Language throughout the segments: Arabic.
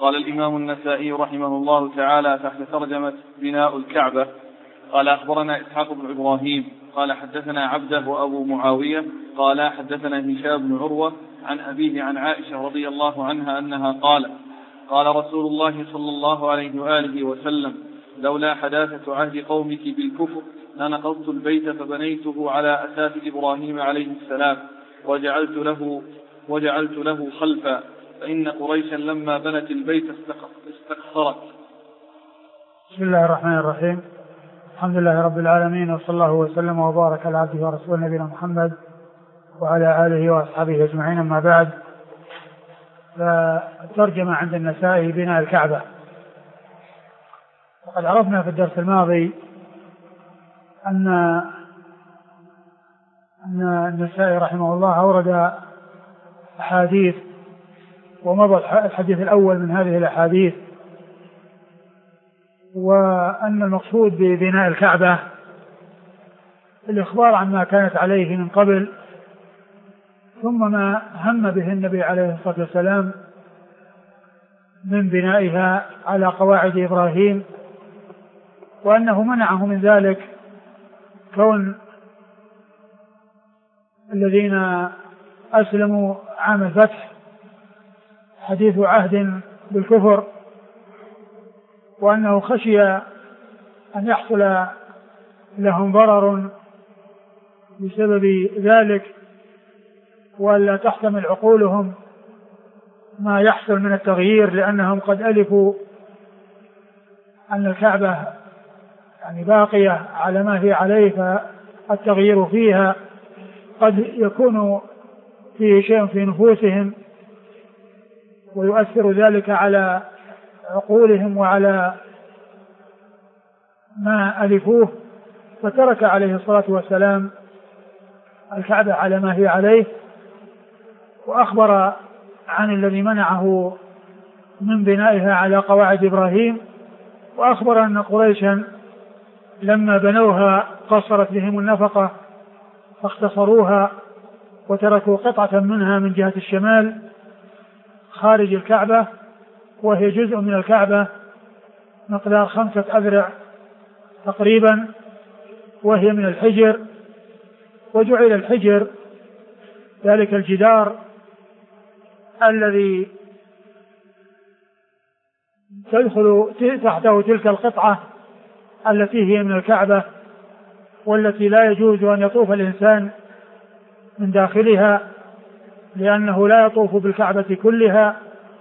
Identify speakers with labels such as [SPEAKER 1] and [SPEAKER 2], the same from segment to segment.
[SPEAKER 1] قال الإمام النسائي رحمه الله تعالى تحت ترجمة بناء الكعبة: قال أخبرنا إسحاق بن إبراهيم قال حدثنا عبده وأبو معاوية قال حدثنا هشام بن عروة عن أبيه عن عائشة رضي الله عنها أنها قال رسول الله صلى الله عليه وآله وسلم: لولا حداثة عهد قومك بالكفر لنقضت البيت فبنيته على أساس إبراهيم عليه السلام وجعلت له خلفا، فإن قريشا لما بنت البيت استكثرت.
[SPEAKER 2] بسم الله الرحمن الرحيم. الحمد لله رب العالمين، وصلى الله وسلم وبارك على عبده ورسوله نبينا محمد وعلى آله وأصحابه أجمعين. أما بعد، فالترجمة عند النسائي بناء الكعبة. وقد عرفنا في الدرس الماضي أن النسائي رحمه الله أورد أحاديث، ومضى الحديث الأول من هذه الأحاديث، وأن المقصود ببناء الكعبة الإخبار عما كانت عليه من قبل، ثم ما هم به النبي عليه الصلاة والسلام من بنائها على قواعد إبراهيم، وأنه منعه من ذلك كون الذين أسلموا عام الفتح حديث عهد بالكفر، وأنه خشي أن يحصل لهم ضرر بسبب ذلك، ولا تحتمل عقولهم ما يحصل من التغيير، لأنهم قد ألفوا أن الكعبة يعني باقية على ما هي عليه، فالتغيير فيها قد يكون فيه شيء في نفوسهم ويؤثر ذلك على عقولهم وعلى ما ألفوه، فترك عليه الصلاة والسلام الكعبة على ما هي عليه، وأخبر عن الذي منعه من بنائها على قواعد إبراهيم، وأخبر أن قريشا لما بنوها قصرت بهم النفقة فاختصروها وتركوا قطعة منها من جهة الشمال خارج الكعبة، وهي جزء من الكعبة مقدار 5 أذرع تقريبا، وهي من الحجر. وجعل الحجر ذلك الجدار الذي تدخل تحته تلك القطعة التي هي من الكعبة، والتي لا يجوز أن يطوف الإنسان من داخلها، لأنه لا يطوف بالكعبة كلها.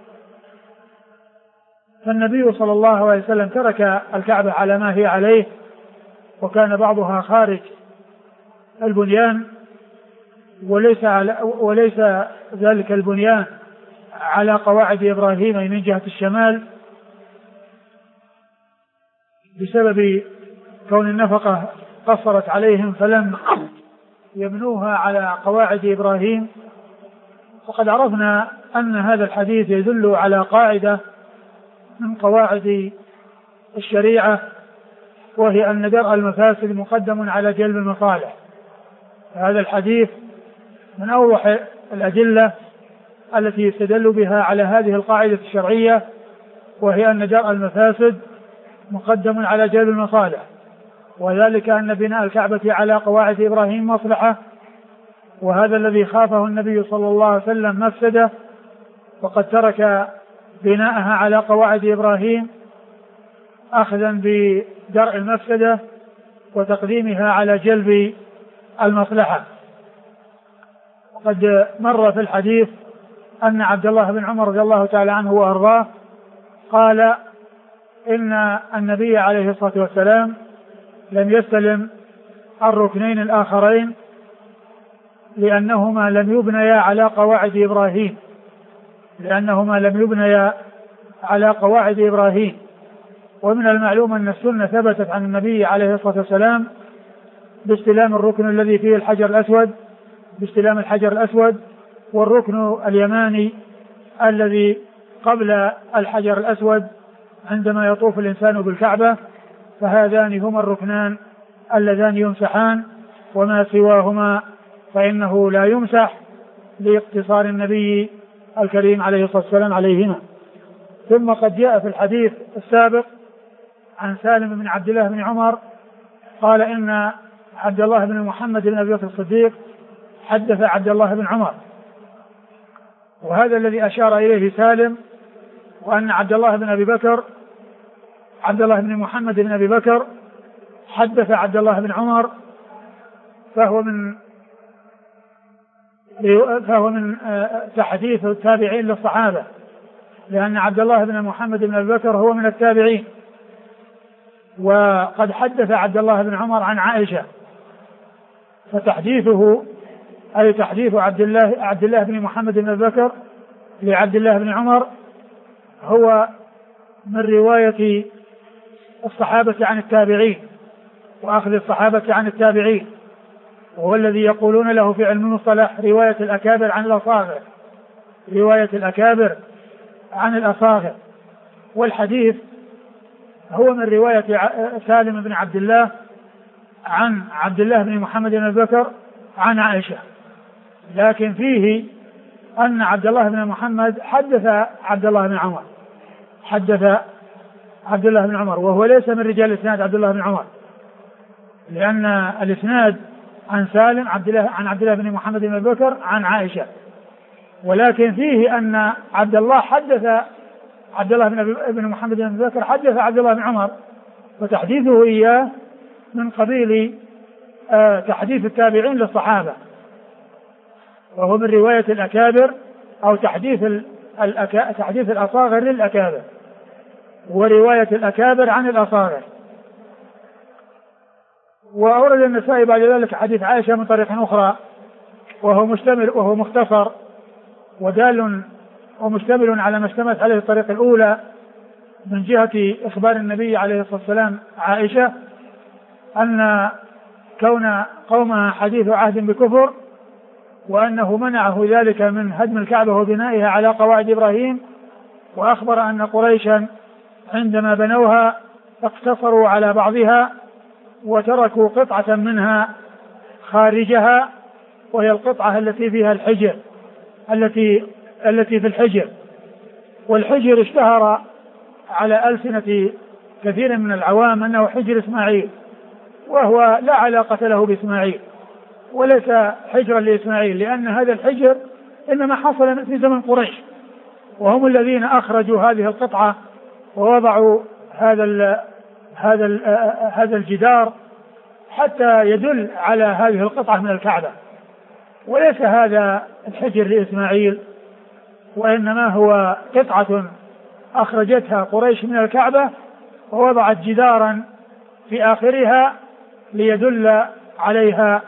[SPEAKER 2] فالنبي صلى الله عليه وسلم ترك الكعبة على ما هي عليه، وكان بعضها خارج البنيان، وليس ذلك البنيان على قواعد إبراهيم من جهة الشمال، بسبب كون النفقة قصرت عليهم فلم يبنوها على قواعد إبراهيم. وقد عرفنا أن هذا الحديث يدل على قاعدة من قواعد الشريعة، وهي أن درء المفاسد مقدم على جلب المصالح. هذا الحديث من أوضح الأدلة التي يستدل بها على هذه القاعدة الشرعية، وهي أن درء المفاسد مقدم على جلب المصالح، وذلك أن بناء الكعبة على قواعد إبراهيم مصلحة، وهذا الذي خافه النبي صلى الله عليه وسلم مفسدة، وقد ترك بناءها على قواعد إبراهيم أخذا بدرء المفسدة وتقديمها على جلب المصلحة. وقد مر في الحديث أن عبد الله بن عمر رضي الله تعالى عنه وأرضاه قال إن النبي عليه الصلاة والسلام لم يستلم الركنين الآخرين لأنهما لم يبنيا على قواعد إبراهيم. ومن المعلوم أن السنة ثبتت عن النبي عليه الصلاة والسلام باستلام الركن الذي فيه باستلام الحجر الأسود، والركن اليماني الذي قبل الحجر الأسود عندما يطوف الإنسان بالكعبة، فهذان هما الركنان اللذان يمسحان، وما سواهما فإنه لا يمسح لاقتصار النبي الكريم عليه الصلاة والسلام عليهما. ثم قد جاء في الحديث السابق عن سالم بن عبد الله بن عمر قال إن عبد الله بن محمد بن أبي بكر الصديق حدث عبد الله بن عمر، وهذا الذي أشار إليه سالم، وأن عبد الله بن محمد بن أبي بكر حدث عبد الله بن عمر، فهو من تحديث التابعين للصحابة، لأن عبد الله بن محمد بن أبي بكر هو من التابعين. وقد حدث عبد الله بن عمر عن عائشة، فتحديثه أي تحديث عبد الله بن محمد بن أبي بكر لعبد الله بن عمر هو من رواية الصحابة عن التابعين وأخذ الصحابة عن التابعين، وهو الذي يقولون له في علم المصطلح رواية الأكابر عن الأصاغر. والحديث هو من رواية سالم بن عبد الله عن عبد الله بن محمد بن أبي بكر عن عائشة، لكن فيه أن عبد الله بن محمد حدث عبد الله بن عمر، وهو ليس من رجال الإسناد عبد الله بن عمر، لأن الإسناد عن سالم عن عبد الله بن محمد بن أبي بكر عن عائشة، ولكن فيه أن عبد الله بن محمد بن أبي بكر حدث عبد الله بن عمر، وتحديثه إياه من قبيل تحديث التابعين للصحابة، وهو من رواية الأكابر أو تحديث الأصاغر للأكابر، ورواية الأكابر عن الأصاغر. وأورد النسائي بعد ذلك حديث عائشة من طريق أخرى، وهو مختصر ومشتمل على ما اشتملت عليه الطريقة الأولى من جهة إخبار النبي عليه الصلاة والسلام عائشة أن كون قومها حديث عهد بكفر، وأنه منعه ذلك من هدم الكعبة وبنائها على قواعد إبراهيم، وأخبر أن قريشا عندما بنوها اقتصروا على بعضها وتركوا قطعة منها خارجها، وهي القطعة التي فيها الحجر التي في الحجر. والحجر اشتهر على ألسنة كثير من العوام أنه حجر إسماعيل، وهو لا علاقة له بإسماعيل وليس حجرا لإسماعيل، لأن هذا الحجر إنما حصل في زمن قريش، وهم الذين أخرجوا هذه القطعة ووضعوا هذا الجدار حتى يدل على هذه القطعة من الكعبة، وليس هذا الحجر لإسماعيل، وإنما هو قطعة أخرجتها قريش من الكعبة ووضعت جدارا في آخرها ليدل عليها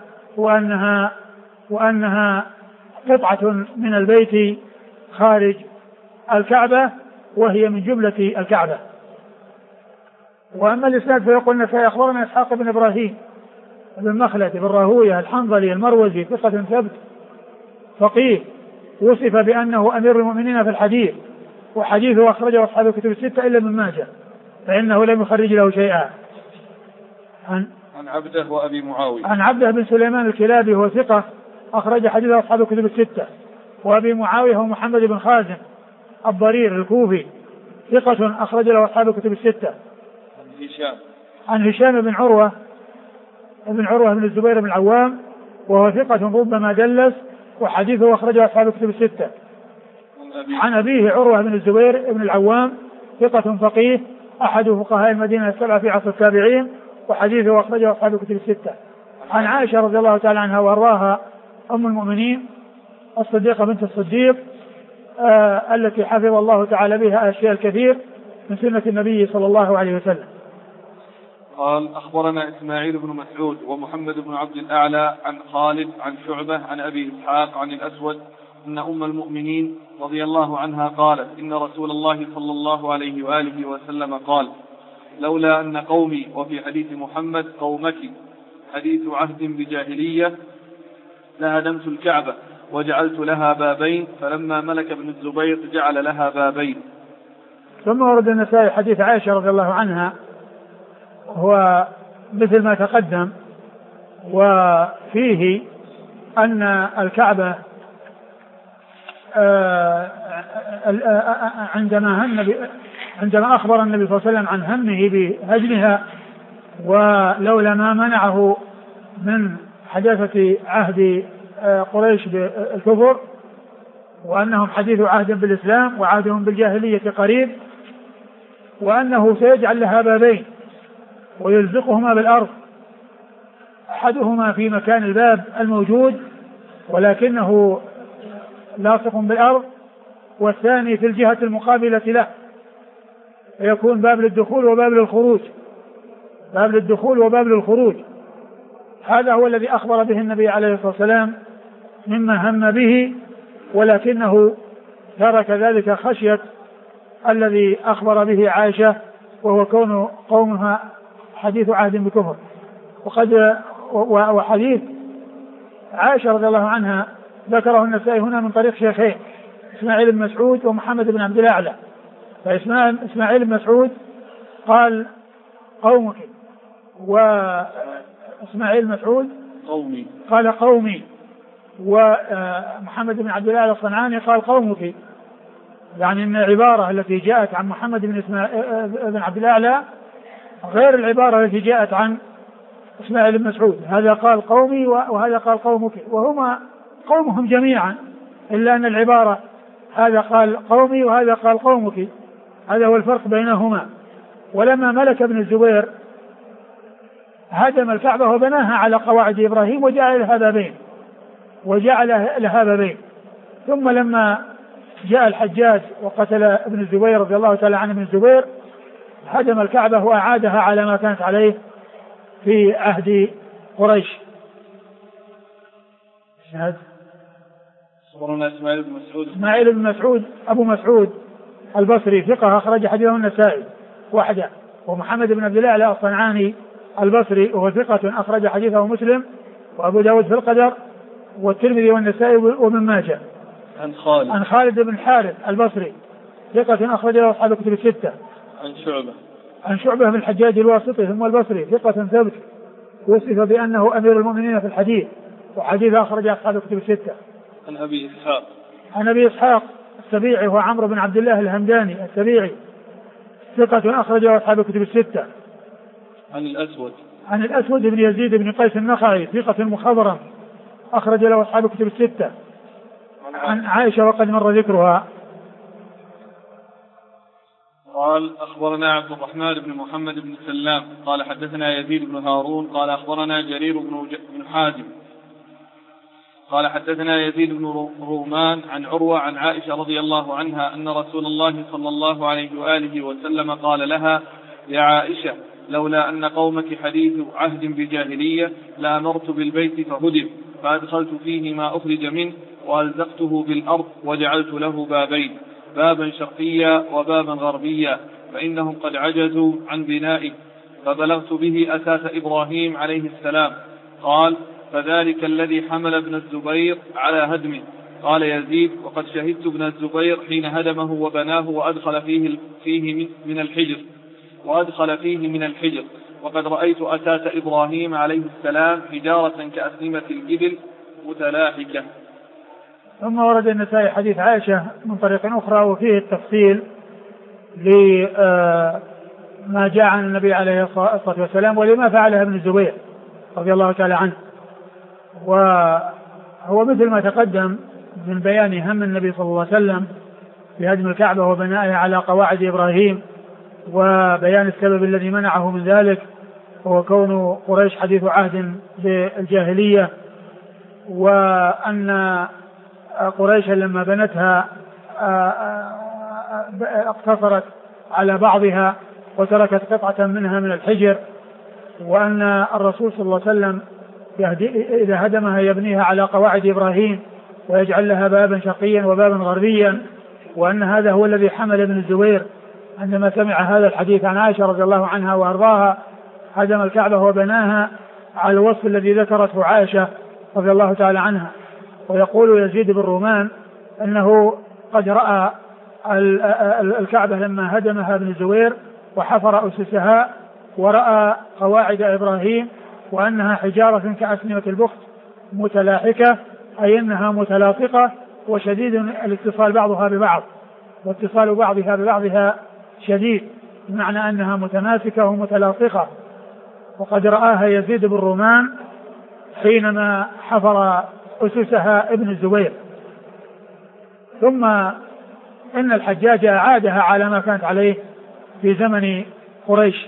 [SPEAKER 2] وأنها قطعة من البيت خارج الكعبة، وهي من جملة الكعبة. وأما الإسناد فيقول النسائي أخبرنا إسحاق بن إبراهيم بن مخلد بن راهويه الحنظلي المروزي ثقة ثبت فقيه، وصف بأنه أمير المؤمنين في الحديث، وحديثه أخرجه أصحاب الكتب الستة إلا ابن ماجه فإنه لم يخرج له شيئا.
[SPEAKER 1] عن عبده وأبي معاوية
[SPEAKER 2] عن عبده بن سليمان الكلابي هو ثقة أخرج حديث أصحاب الكتب الستة. وأبي معاوية هو محمد بن خازم الضرير الكوفي ثقة أخرج له أصحاب الكتب الستة. عن هشام بن عروة بن الزبير بن العوام وهو ثقة ربما دلس، وحديثه أخرجه أصحاب الكتب الستة. عن أبيه عروة بن الزبير بن العوام ثقة فقيه أحد فقهاء المدينة السبعة في عصر التابعين، وحديثه أخرجه أصحاب الكتب الستة. عن عائشة رضي الله تعالى عنها وأرضاها أم المؤمنين الصديقة بنت الصديق التي حفظ الله تعالى بها أشياء الكثير من سنة النبي صلى الله عليه وسلم.
[SPEAKER 1] قال أخبرنا إسماعيل بن مسعود ومحمد بن عبد الأعلى عن خالد عن شعبة عن أبي إسحاق عن الأسود أن أم المؤمنين رضي الله عنها قالت إن رسول الله صلى الله عليه وآله وسلم قال لولا أن قومي، وفي حديث محمد قومك حديث عهد بجاهلية، لهدمت الكعبة وجعلت لها بابين، فلما ملك ابن الزبير جعل لها بابين.
[SPEAKER 2] ثم ورد النسائي حديث عائشة رضي الله عنها هو مثل ما تقدم، وفيه أن الكعبة عندما أخبر النبي صلى الله عليه وسلم عن همه بهدمها، ولولا ما منعه من حداثة عهد قريش بالكفر، وأنهم حديث عهد بالإسلام وعهدهم بالجاهلية قريب، وأنه سيجعل لها بابين ويلزقهما بالأرض، أحدهما في مكان الباب الموجود ولكنه لاصق بالأرض، والثاني في الجهة المقابلة له، فيكون باب للدخول وباب للخروج، باب للدخول وباب للخروج. هذا هو الذي أخبر به النبي عليه الصلاة والسلام مما هم به، ولكنه ترك ذلك خشية الذي أخبر به عائشة، وهو كون قومها حديث عهد بكفر. وحديث عائشة رضي الله عنها ذكره النسائي هنا من طريق شيخين، إسماعيل بن مسعود ومحمد بن عبد الأعلى. فإسماعيل بن مسعود قال قومك، وإسماعيل بن مسعود قال قومي، ومحمد بن عبد الأعلى الصنعاني قال قومك، يعني أن العبارة التي جاءت عن محمد بن عبد الأعلى غير العبارة التي جاءت عن إسماعيل بن مسعود. هذا قال قومي وهذا قال قومك، وهما قومهم جميعا، إلا أن العبارة هذا قال قومي وهذا قال قومك، هذا هو الفرق بينهما. ولما ملك ابن الزبير هدم الكعبة وبناها على قواعد إبراهيم وجعل لها بابين، ثم لما جاء الحجاج وقتل ابن الزبير رضي الله تعالى عنه ابن الزبير هدم الكعبة وأعادها على ما كانت عليه في عهد قريش. إسماعيل بن مسعود أبو مسعود البصري ثقة أخرج حديثه النسائي وحده، ومحمد بن عبد الأعلى الصنعاني البصري وهو ثقة أخرج حديثه مسلم وأبو داود في القدر والترمذي والنسائي وابن ماجه. عن خالد بن حارث البصري ثقة أخرج له أصحاب الكتب الستة. عن شعبة بن الحجاج الواسطي ثم البصري ثقة ثبت، وصف بأنه أمير المؤمنين في الحديث، وحديث أخرج أصحاب الكتب الستة. عن أبي إسحاق السبيعي هو عمرو بن عبد الله الهمداني السبيعي ثقة أخرج له أصحاب الكتب الستة. عن الأسود بن يزيد بن قيس النخعي ثقة مخضرم أخرج له أصحاب الكتب الستة. عن عائشة وقد مر ذكرها.
[SPEAKER 1] قال أخبرنا عبد الرحمن بن محمد بن سلام قال حدثنا يزيد بن هارون قال أخبرنا جرير بن حازم قال حدثنا يزيد بن رومان عن عروة عن عائشة رضي الله عنها أن رسول الله صلى الله عليه وآله وسلم قال لها: يا عائشة، لولا أن قومك حديث عهد بجاهلية لأمرت بالبيت فهدم، فأدخلت فيه ما أخرج منه وألزقته بالأرض وجعلت له بابين، بابا شرقيا وبابا غربيا، فإنهم قد عجزوا عن بنائه، فبلغت به أساس إبراهيم عليه السلام. قال: فذلك الذي حمل ابن الزبير على هدمه. قال يزيد: وقد شهدت ابن الزبير حين هدمه وبناه وأدخل فيه من الحجر، وقد رأيت أساس إبراهيم عليه السلام حجارة كأسنمة الإبل متلاحكة.
[SPEAKER 2] ثم ورد النسائي حديث عائشة من طريق أخرى وفيه التفصيل لما جاء عن النبي عليه الصلاة والسلام ولما فعله ابن الزبير رضي الله تعالى عنه. وهو مثل ما تقدم من بيان هم النبي صلى الله عليه وسلم بهدم الكعبة وبنائها على قواعد إبراهيم، وبيان السبب الذي منعه من ذلك وهو كون قريش حديث عهد بالجاهلية، وأن قريشا لما بنتها اقتصرت على بعضها وتركت قطعة منها من الحجر، وأن الرسول صلى الله عليه وسلم إذا هدمها يبنيها على قواعد إبراهيم ويجعل لها بابا شرقيا وبابا غربيا، وأن هذا هو الذي حمل ابن الزبير عندما سمع هذا الحديث عن عائشة رضي الله عنها وأرضاها هدم الكعبة وبناها على الوصف الذي ذكرته عائشة رضي الله تعالى عنها. ويقول يزيد بن رومان أنه قد رأى الكعبة لما هدمها ابن الزبير وحفر أسسها ورأى قواعد إبراهيم وأنها حجارة كأسنمة البخت متلاحكة، أي أنها متلاصقة وشديد الاتصال بعضها ببعض، واتصال بعضها ببعضها شديد، بمعنى أنها متماسكة ومتلاصقة. وقد رآها يزيد بن رومان حينما حفر أسسها ابن الزبير. ثم إن الحجاج أعادها على ما كانت عليه في زمن قريش.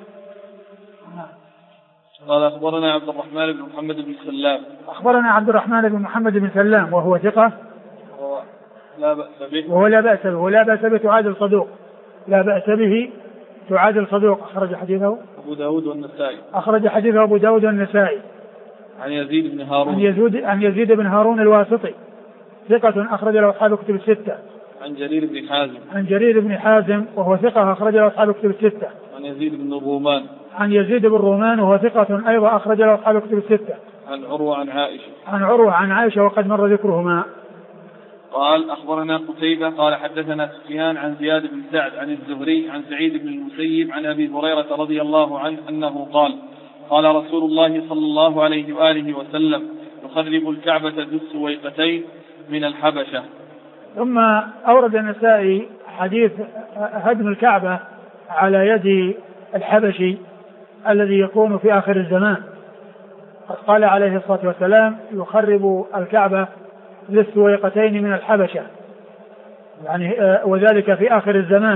[SPEAKER 1] قال أخبرنا عبد الرحمن بن محمد بن سلام.
[SPEAKER 2] أخبرنا عبد الرحمن بن محمد بن سلام وهو ثقة
[SPEAKER 1] لا بأس به،
[SPEAKER 2] وهو لا بأس به، ولا بأس به تعادل صدوق، لا بأس به تعادل صدوق. أخرج حديثه
[SPEAKER 1] أبو داود والنسائي.
[SPEAKER 2] أخرج حديثه أبو داود والنسائي.
[SPEAKER 1] عن يزيد بن هارون.
[SPEAKER 2] عن يزيد بن هارون الواسطي ثقة أخرج له أصحاب كتب الستة.
[SPEAKER 1] عن جرير بن حازم.
[SPEAKER 2] عن جرير بن حازم وهو ثقة أخرج له أصحاب كتب الستة.
[SPEAKER 1] عن يزيد بن الرومان.
[SPEAKER 2] عن يزيد بن رومان وهو ثقة أيضا أخرج له أصحاب كتب الستة.
[SPEAKER 1] عن عروة عن عائشة.
[SPEAKER 2] عن عروة عن عائشة وقد مر ذكرهما.
[SPEAKER 1] قال أخبرنا قتيبة قال حدثنا سفيان عن زياد بن سعد عن الزهري عن سعيد بن المسيب عن أبي هريرة رضي الله عنه أنه قال قال رسول الله صلى الله عليه وآله وسلم يخرب الكعبة ذو السويقتين من الحبشة.
[SPEAKER 2] ثم أورد النسائي حديث هدم الكعبة على يد الحبشي الذي يكون في آخر الزمان. قال عليه الصلاة والسلام يخرب الكعبة ذو السويقتين من الحبشة، يعني وذلك في آخر الزمان،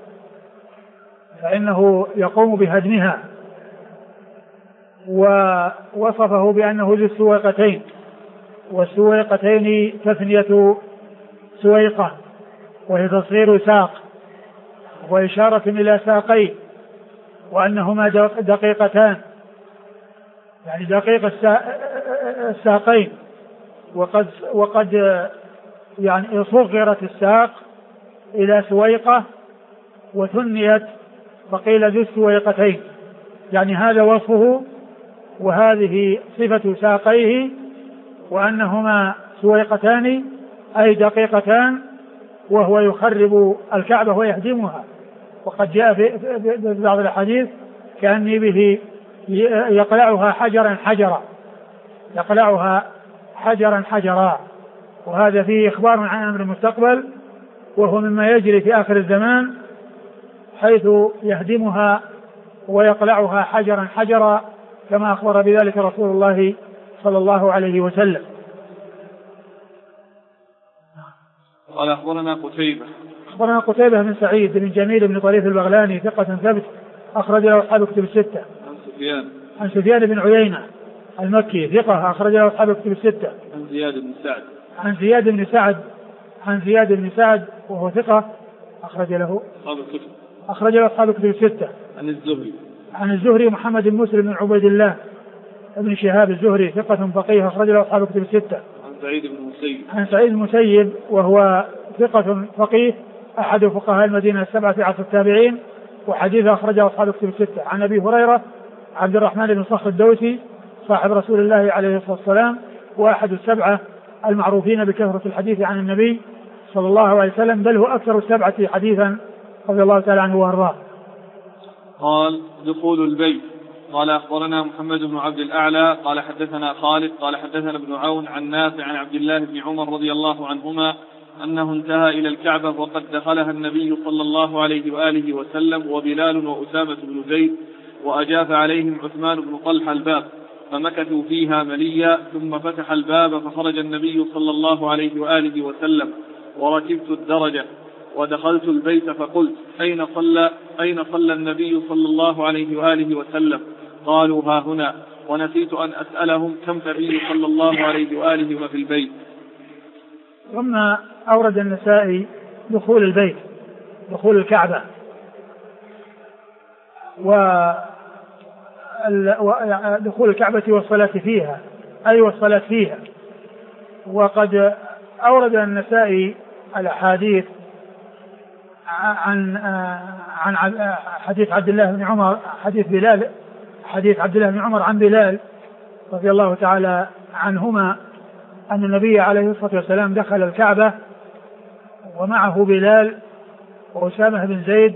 [SPEAKER 2] فإنه يقوم بهدمها، ووصفه بأنه ذو السويقتين، والسويقتين تثنية سويقة وهي تصغير ساق وإشارة إلى ساقين، وأنهما دقيقتان، يعني دقيق الساقين، وقد يعني صغرت الساق إلى سويقة وثنيت فقيل ذو السويقتين، يعني هذا وصفه وهذه صفة ساقيه، وأنهما سويقتان أي دقيقتان، وهو يخرب الكعبة ويهدمها. وقد جاء في بعض الحديث كأني به يقلعها حجرا حجرا، يقلعها حجرا حجرا، وهذا فيه إخبار عن أمر المستقبل، وهو مما يجري في آخر الزمان، حيث يهدمها ويقلعها حجرا حجرا كما أخبر بذلك رسول الله صلى الله عليه وسلم.
[SPEAKER 1] قال أخبرنا قتيبة.
[SPEAKER 2] أخبرنا قتيبة بن سعيد بن جميل بن طريف البغلاني ثقة ثبت أخرج له أصحاب كتب الستة. عن سفيان بن عيينة المكي ثقة أخرج له أصحاب كتب الستة.
[SPEAKER 1] عن زياد بن سعد.
[SPEAKER 2] عن زياد بن سعد وهو ثقة أخرج له أصحاب كتب الستة. عن الزهري محمد بن مسلم بن عبيد الله ابن شهاب الزهري ثقة فقيه أخرج له أصحاب كتب الستة. عن سعيد بن المسيب وهو ثقة فقيه أحد فقهاء المدينة السبعة في عصر التابعين، وحديثه أخرجه أصحاب كتب الستة. عن أبي هريرة عبد الرحمن بن صخر الدوسي صاحب رسول الله عليه الصلاة والسلام، وأحد السبعة المعروفين بكثرة الحديث عن النبي صلى الله عليه وسلم، بل هو أكثر السبعة حديثا رضي الله تعالى عنه وأرضاه.
[SPEAKER 1] قال دخول البيت. قال أخبرنا محمد بن عبد الأعلى قال حدثنا خالد قال حدثنا ابن عون عن نافع عن عبد الله بن عمر رضي الله عنهما أنه انتهى إلى الكعبة وقد دخلها النبي صلى الله عليه وآله وسلم وبلال وأسامة بن زيد، وأجاف عليهم عثمان بن طلحة الباب، فمكثوا فيها مليا، ثم فتح الباب فخرج النبي صلى الله عليه وآله وسلم، وركبت الدرجة ودخلت البيت فقلت أين صلى النبي صلى الله عليه وآله وسلم؟ قالوا ها هنا، ونسيت أن أسألهم كم النبي صلى الله عليه وآله وفي البيت.
[SPEAKER 2] ثم أورد النسائي دخول البيت، دخول الكعبة، ودخول الكعبة والصلاة فيها، أي والصلاة فيها. وقد أورد النسائي الأحاديث عن حديث عبد الله بن عمر، حديث عبد الله بن عمر عن بلال رضي الله تعالى عنهما أن النبي عليه الصلاة والسلام دخل الكعبة ومعه بلال وأسامة بن زيد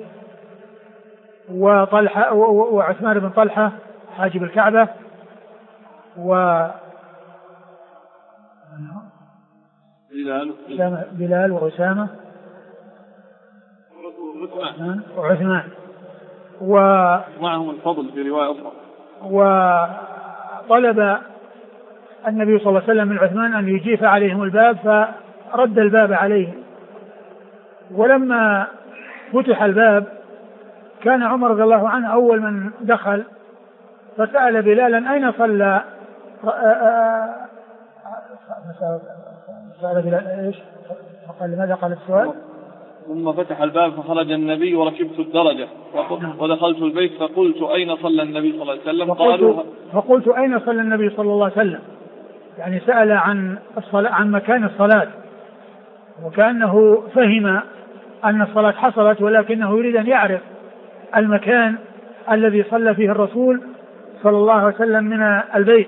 [SPEAKER 2] وطلحة وعثمان بن طلحة حاجب الكعبة بلال وأسامة وعثمان
[SPEAKER 1] ومعهم الفضل في رواية أخرى.
[SPEAKER 2] وطلب النبي صلى الله عليه وسلم من عثمان أن يجيف عليهم الباب فرد الباب عليهم. ولما فتح الباب كان عمر رضي الله عنه أول من دخل فسأل بلالا أين صلى سأل بلال إيش فقال لماذا قال السؤال
[SPEAKER 1] ثم فتح الباب فخرج النبي وركبت الدرجة ودخلت البيت فقلت أين صلى النبي صلى الله عليه وسلم
[SPEAKER 2] فقلت أين صلى النبي صلى الله عليه وسلم يعني سأل عن الصلاة عن مكان الصلاة وكأنه فهم أن الصلاة حصلت ولكنه يريد أن يعرف المكان الذي صلى فيه الرسول صلى الله عليه وسلم من البيت.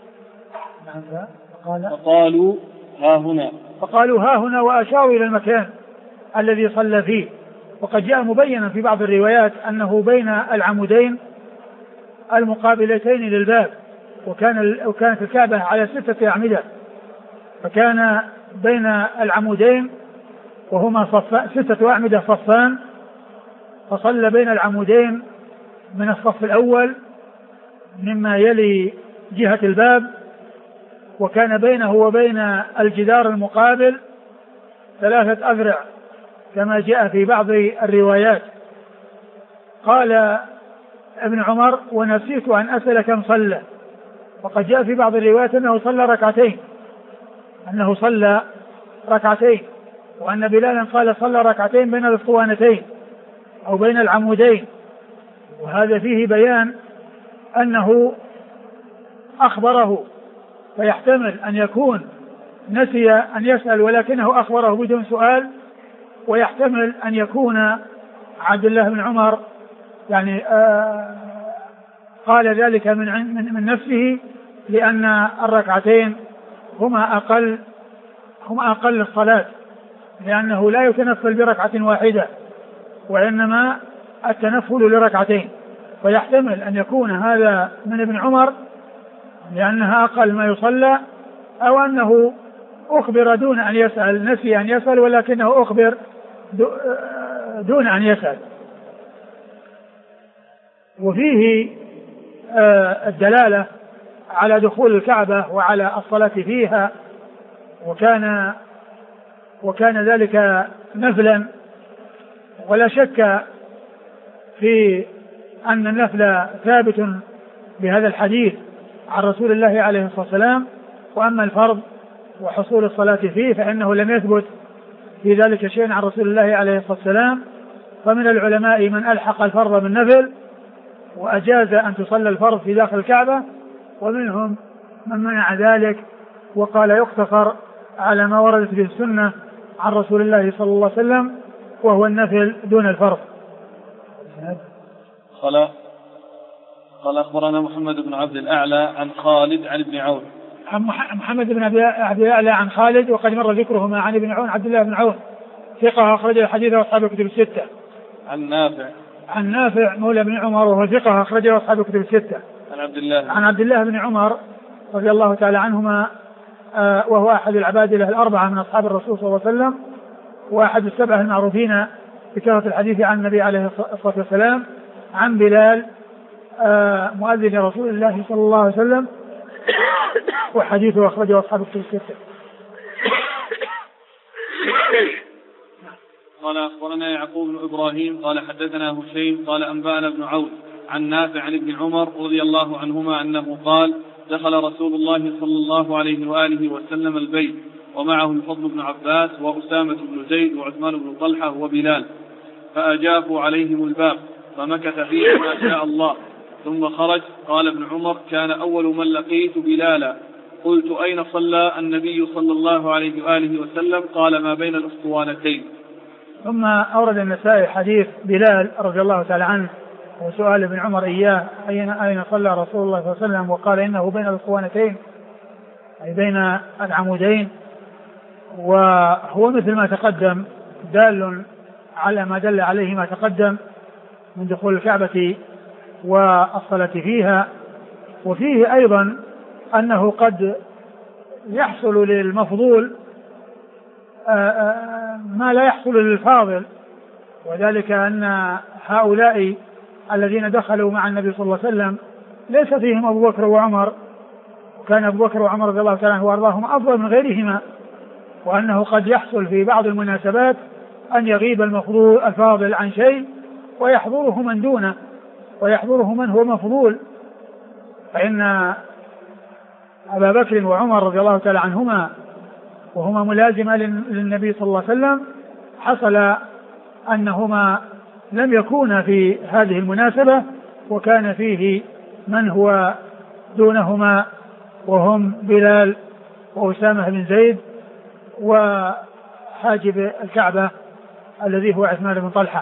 [SPEAKER 2] فقالوا ها هنا وأشاروا إلى المكان الذي صلى فيه. وقد جاء مبينا في بعض الروايات أنه بين العمودين المقابلتين للباب وكانت الكعبة على 6 أعمدة فكان بين العمودين وهما 6 أعمدة صفان فصلى بين العمودين من الصف الأول مما يلي جهة الباب وكان بينه وبين الجدار المقابل 3 أذرع كما جاء في بعض الروايات. قال ابن عمر ونسيت أن أسأل كم صلى وقد جاء في بعض الروايات أنه صلى ركعتين وأن بلالا قال صلى ركعتين بين الاسطوانتين أو بين العمودين وهذا فيه بيان أنه أخبره فيحتمل أن يكون نسي أن يسأل ولكنه أخبره بدون سؤال ويحتمل أن يكون عبد الله بن عمر يعني قال ذلك من نفسه لأن الركعتين هما أقل الصلاة لأنه لا يتنفل بركعة واحدة وإنما التنفل لركعتين فيحتمل أن يكون هذا من ابن عمر لأنها أقل ما يصلى أو أنه أخبر دون أن يسأل نسي أن يسأل ولكنه أخبر دون أن يسأل. وفيه الدلالة على دخول الكعبة وعلى الصلاة فيها وكان ذلك نفلا ولا شك في أن النفل ثابت بهذا الحديث عن رسول الله عليه الصلاة والسلام وأما الفرض وحصول الصلاة فيه فإنه لم يثبت في ذلك شيء عن رسول الله عليه الصلاة والسلام. فمن العلماء من ألحق الفرض بالنفل وأجاز أن تصلى الفرض في داخل الكعبة ومنهم من منع ذلك وقال يقتصر على ما وردت به السنة عن رسول الله صلى الله عليه وسلم وهو النفل دون الفرض.
[SPEAKER 1] قال أخبرنا محمد بن عبد الأعلى عن خالد عن ابن عون.
[SPEAKER 2] محمد بن عبد الأعلى عن خالد وقد مر ذكرهما عن ابن عون عبد الله بن عون ثقة أخرج الحديث وأصحاب الكتب 6. عن نافع مولى بن عمر وهو ثقة أخرج أصحاب الكتب 6. عن عبد الله بن عمر رضي الله تعالى عنهما وهو أحد العبادلة الأربعة من أصحاب الرسول صلى الله عليه وسلم وأحد 7 المعروفين بكثرة الحديث عن النبي عليه الصلاة والسلام عن بلال مؤذن رسول الله صلى الله عليه وسلم وحديثه أخرجه أصحاب الكتب 6.
[SPEAKER 1] قال أخبرنا يعقوب بن إبراهيم قال حدثنا هشيم قال أنبأنا ابن عون عن نافع عن ابن عمر رضي الله عنهما أنه قال دخل رسول الله صلى الله عليه وآله وسلم البيت ومعه الفضل بن عباس وأسامة بن زيد وعثمان بن طلحة وبلال فأجافوا عليهم الباب فمكث فيه ما شاء الله ثم خرج. قال ابن عمر كان أول من لقيت بلالا قلت أين صلى النبي صلى الله عليه وآله وسلم قال ما بين الأسطوانتين.
[SPEAKER 2] ثم أورد النسائي حديث بلال رضي الله تعالى عنه وسؤال ابن عمر إياه أين صلى رسول الله صلى الله عليه وسلم وقال إنه بين الأسطوانتين أي بين العمودين وهو مثل ما تقدم دال على ما دل عليه ما تقدم من دخول الكعبة والصلاة فيها. وفيه أيضا أنه قد يحصل للمفضول ما لا يحصل للفاضل، وذلك أن هؤلاء الذين دخلوا مع النبي صلى الله عليه وسلم ليس فيهم أبو بكر وعمر، وكان أبو بكر وعمر رضي الله تعالى عنه وأرضاهم أفضل من غيرهما، وأنه قد يحصل في بعض المناسبات أن يغيب الفاضل عن شيء ويحضره من دونه ويحضره من هو مفضول، فإن أبا بكر وعمر رضي الله تعالى عنهما وهما ملازما للنبي صلى الله عليه وسلم حصل أنهما لم يكونا في هذه المناسبة، وكان فيه من هو دونهما وهم بلال وأسامة بن زيد وحاجب الكعبة الذي هو عثمان بن طلحة.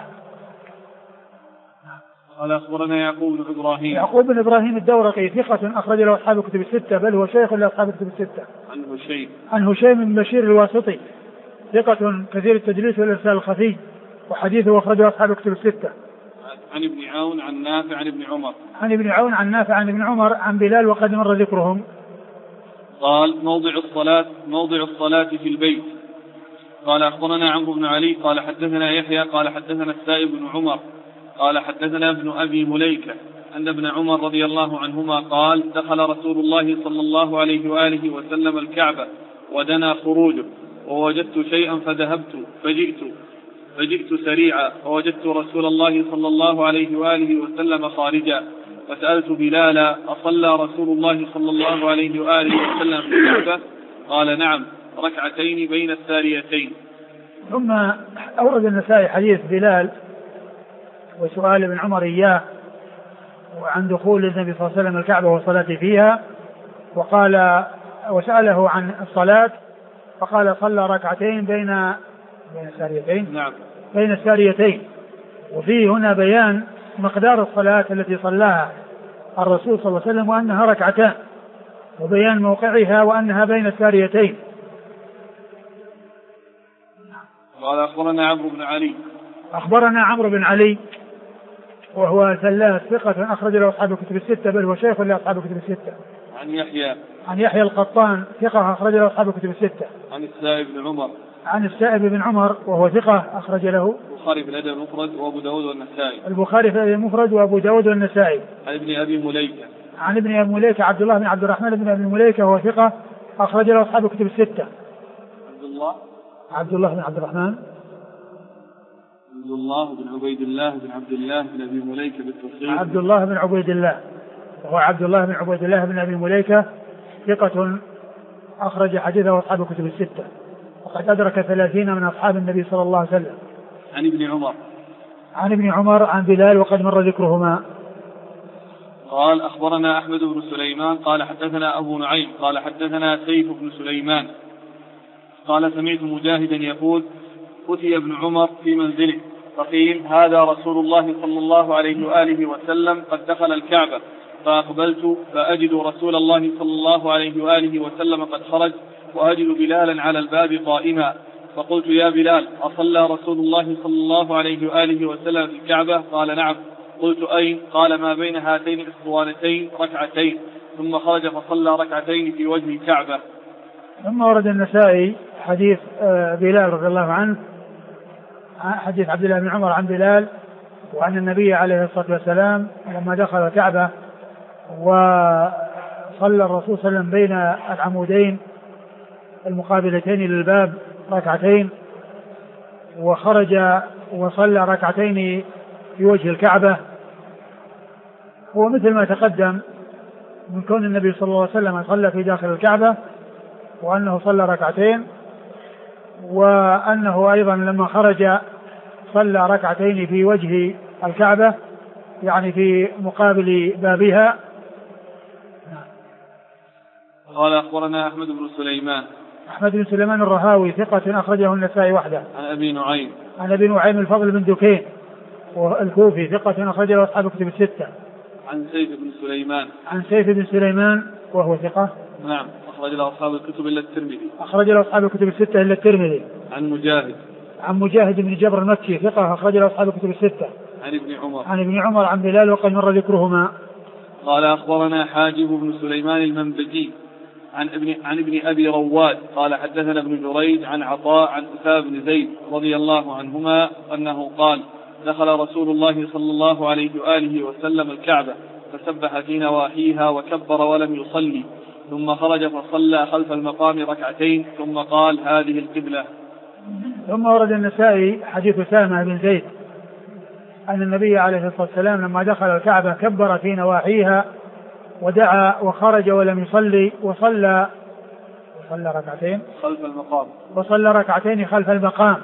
[SPEAKER 1] قال أخبرنا يعقوب
[SPEAKER 2] بن إبراهيم الدورقي ثقة أخرج له أصحاب الكتب الستة، بل هو شيخ لأصحاب الكتب الستة. عن هشيم بن بشير الواسطي ثقة كثير التدليس والإرسال الخفي، وحديثه أخرجه أصحاب الكتب الستة.
[SPEAKER 1] عن ابن عون عن نافع عن ابن عمر.
[SPEAKER 2] عن ابن عمر عن بلال وقد مر ذكرهم.
[SPEAKER 1] قال موضع الصلاة في البيت. قال أخبرنا عمرو بن علي قال حدثنا يحيى قال حدثنا السائب بن عمر قال حدثنا ابن أبي مليكة أن ابن عمر رضي الله عنهما قال دخل رسول الله صلى الله عليه وآله وسلم الكعبة ودنا خروجه، ووجدت شيئا فذهبت فجئت سريعا فوجدت رسول الله صلى الله عليه وآله وسلم خارجا، فسألت بلالا أصلى رسول الله صلى الله عليه وآله وسلم في الكعبة؟ قال نعم، ركعتين بين الساريتين.
[SPEAKER 2] ثم أورد النسائي حديث بلال وسؤال ابن عمر إياه وعن دخول النبي صلى الله عليه وسلم الكعبة وصلاته فيها، وقال وسأله عن الصلاة فقال صلى ركعتين بين الساريتين.
[SPEAKER 1] نعم.
[SPEAKER 2] بين الساريتين، وفيه هنا بيان مقدار الصلاة التي صلاها الرسول صلى الله عليه وسلم وأنها ركعتان، وبيان موقعها وأنها بين الساريتين.
[SPEAKER 1] قال أخبرنا عمرو بن علي
[SPEAKER 2] وهو ثلاث ثقة أخرج له أصحاب الكتب الستة، بل هو شيخ لأصحاب الكتب الستة. عن يحيى القطان ثقة أخرج له أصحاب الكتب الستة. عن السائب بن عمر وهو ثقة أخرج له
[SPEAKER 1] البخاري في الأدب المفرد وأبو
[SPEAKER 2] داود والنسائي.
[SPEAKER 1] عن ابن أبي مليكة
[SPEAKER 2] عبد الله بن عبد الرحمن بن أبي مليكة وهو ثقة أخرج له أصحاب الكتب الستة. عبد الله بن عبد الرحمن
[SPEAKER 1] عبد الله بن عبيد الله بن عبد الله بن أبي مليكة بالتصحيح.
[SPEAKER 2] عبد الله بن عبيد الله وهو عبد الله بن عبيد الله بن أبي مليكة ثقة أخرج حديثه أصحاب الكتب الستة، وقد أدرك 30 من أصحاب النبي صلى الله عليه وسلم. عن ابن عمر عن بلال وقد مر ذكرهما.
[SPEAKER 1] قال أخبرنا أحمد بن سليمان قال حدثنا أبو نعيم قال حدثنا سيف بن سليمان قال سمعت مجاهدا يقول أتي ابن عمر في منزله فقيل هذا رسول الله صلى الله عليه وآله وسلم قد دخل الكعبة، فأقبلت فأجد رسول الله صلى الله عليه وآله وسلم قد خرج، وأجد بلالا على الباب قائما، فقلت يا بلال أصلى رسول الله صلى الله عليه وآله وسلم في الكعبة؟ قال نعم. قلت أين؟ قال ما بين هاتين الأسطوانتين ركعتين، ثم خرج فصلى ركعتين في وجه الكعبة.
[SPEAKER 2] ثم ورد النسائي حديث بلال رضي الله عنه، حديث عبد الله بن عمر عن بلال وأن النبي عليه الصلاة والسلام لما دخل الكعبة وصلى الرسول صلى الله عليه وسلم بين العمودين المقابلتين للباب ركعتين، وخرج وصلى ركعتين في وجه الكعبة، هو مثل ما تقدم من كون النبي صلى الله عليه وسلم صلى في داخل الكعبة، وأنه صلى ركعتين، وأنه أيضا لما خرج صلى ركعتين في وجه الكعبة يعني في مقابل بابها.
[SPEAKER 1] قال أخبرنا أحمد بن
[SPEAKER 2] سليمان الرهاوي ثقة أخرجه النسائي وحده.
[SPEAKER 1] عن أبي
[SPEAKER 2] نعيم الفضل بن دكين والكوفي ثقة أخرجه أصحاب الكتب الستة.
[SPEAKER 1] عن
[SPEAKER 2] سيف بن سليمان وهو ثقة.
[SPEAKER 1] نعم. أخرج له أصحاب الكتب
[SPEAKER 2] الستة إلا الترمذي.
[SPEAKER 1] عن
[SPEAKER 2] مجاهد بن جبر المكي ثقة أخرج له أصحاب الكتب الستة. عن ابن عمر عن بلال وقد مر ذكرهما.
[SPEAKER 1] قال أخبرنا حاجب بن سليمان المنبجي عن ابن أبي رواد قال حدثنا ابن جريج عن عطاء عن أسامة بن زيد رضي الله عنهما أنه قال دخل رسول الله صلى الله عليه وآله وسلم الكعبة فسبح في نواحيها وكبر ولم يصلي ثم خرج فصلى خلف المقام ركعتين ثم قال هذه القبلة.
[SPEAKER 2] ثم ورد النسائي حديث أسامة بن زيد أن النبي عليه الصلاة والسلام لما دخل الكعبة كبر في نواحيها ودعا وخرج ولم يصلي وصلى ركعتين
[SPEAKER 1] خلف المقام
[SPEAKER 2] وصلى ركعتين خلف المقام.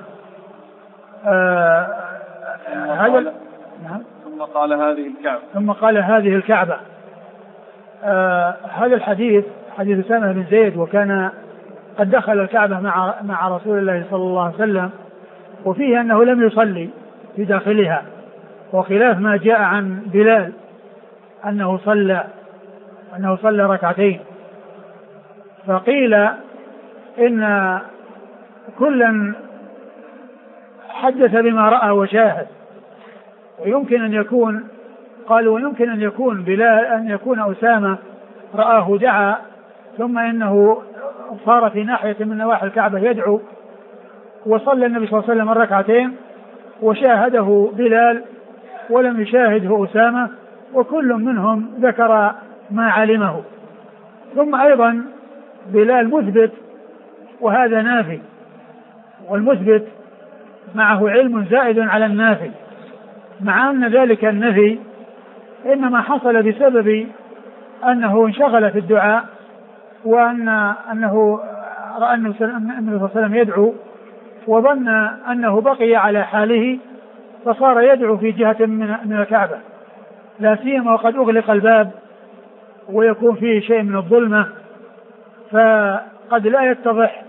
[SPEAKER 2] هذا
[SPEAKER 1] ثم قال هذه الكعبة.
[SPEAKER 2] هذا الحديث حديث أسامة بن زيد وكان قد دخل الكعبة مع رسول الله صلى الله عليه وسلم وفيه أنه لم يصلي في داخلها وخلاف ما جاء عن بلال أنه صلى ركعتين. فقيل إن كلا حدث بما رأى وشاهد ويمكن أن يكون بلال أن يكون أسامة رآه دعا ثم إنه صار في ناحية من نواحي الكعبة يدعو وصلى النبي صلى الله عليه وسلم الركعتين وشاهده بلال ولم يشاهده أسامة وكل منهم ذكر ما علمه. ثم أيضا بلال مثبت وهذا نافي والمثبت معه علم زائد على النافي مع أن ذلك النفي إنما حصل بسبب أنه انشغل في الدعاء وأنه رأى النبي صلى الله عليه وسلم يدعو وظن أنه بقي على حاله فصار يدعو في جهة من الكعبة لا سيما وقد أغلق الباب ويكون فيه شيء من الظلمة فقد لا يتضح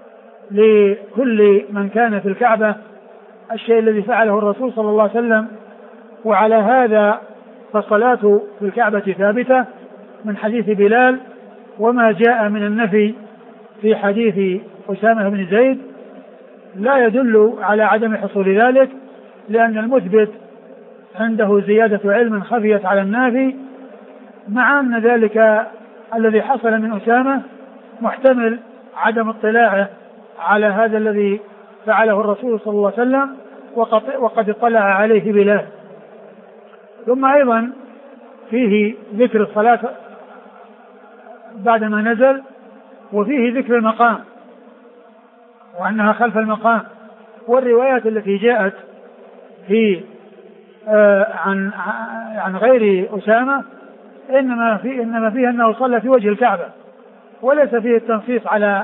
[SPEAKER 2] لكل من كان في الكعبة الشيء الذي فعله الرسول صلى الله عليه وسلم. وعلى هذا فالصلاة في الكعبة ثابتة من حديث بلال وما جاء من النفي في حديث أسامة بن زيد لا يدل على عدم حصول ذلك لأن المثبت عنده زيادة علم خفيت على النافي مع أن ذلك الذي حصل من أسامة محتمل عدم اطلاعه على هذا الذي فعله الرسول صلى الله عليه وسلم وقد اطلع عليه بلال. ثم أيضا فيه ذكر الصلاة بعدما نزل وفيه ذكر المقام وأنها خلف المقام والروايات التي جاءت في عن غير أسامة إنما فيها أنه صلى في وجه الكعبة وليس فيه التنصيص على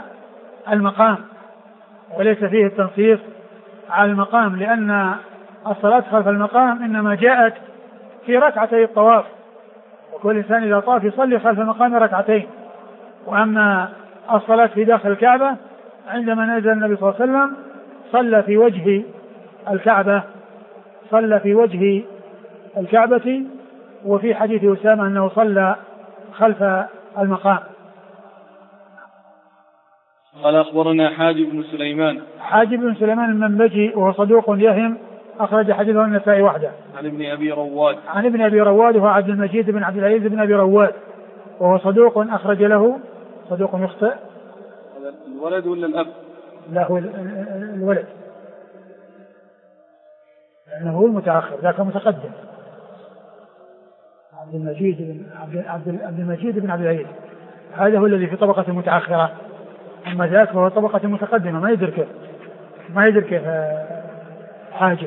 [SPEAKER 2] المقام لأن الصلاة خلف المقام إنما جاءت في ركعتي الطواف وكل إنسان إذا طاف يصلي خلف المقام ركعتين. وأما الصلاة في داخل الكعبة عندما نزل النبي صلى الله عليه وسلم صلى في وجه الكعبة وفي حديث أسامة أنه صلى خلف المقام.
[SPEAKER 1] قال أخبرنا حاجب بن سليمان
[SPEAKER 2] المنبجي وهو صدوق يهم أخرج حديثه النسائي وحده.
[SPEAKER 1] عن ابن أبي رواد
[SPEAKER 2] وهو عبد المجيد بن عبد العزيز بن أبي رواد وهو صدوق أخرج له صدوق يخطئ.
[SPEAKER 1] الولد ولا الأب؟
[SPEAKER 2] لا هو الولد لأنه هو المتأخر ذاك متقدم عبد المجيد بن عبد العزيز هذا هو الذي في طبقة المتأخرة أما ذاك هو طبقة المتقدمة ما يدرك حاجب.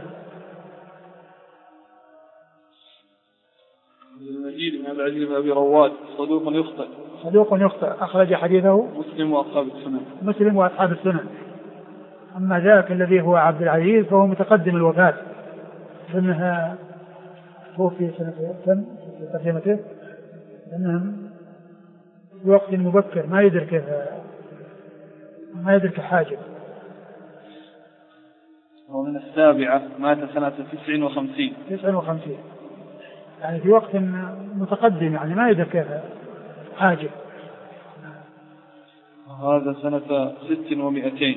[SPEAKER 1] المجيد بن عبد العزيز بن أبي رواد صدوق يخطئ أخرج حديثه مسلم وأصحاب السنن.
[SPEAKER 2] أما ذاك الذي هو عبد العزيز فهو متقدم الوفاة لأنها توفي سنة كم في ترجمته لأنه في وقت مبكر ما يدرك حاجب.
[SPEAKER 1] ومن 7 مات سنة 59
[SPEAKER 2] يعني في وقت متقدم يعني ما يدرك حاجب.
[SPEAKER 1] هذا سنة 600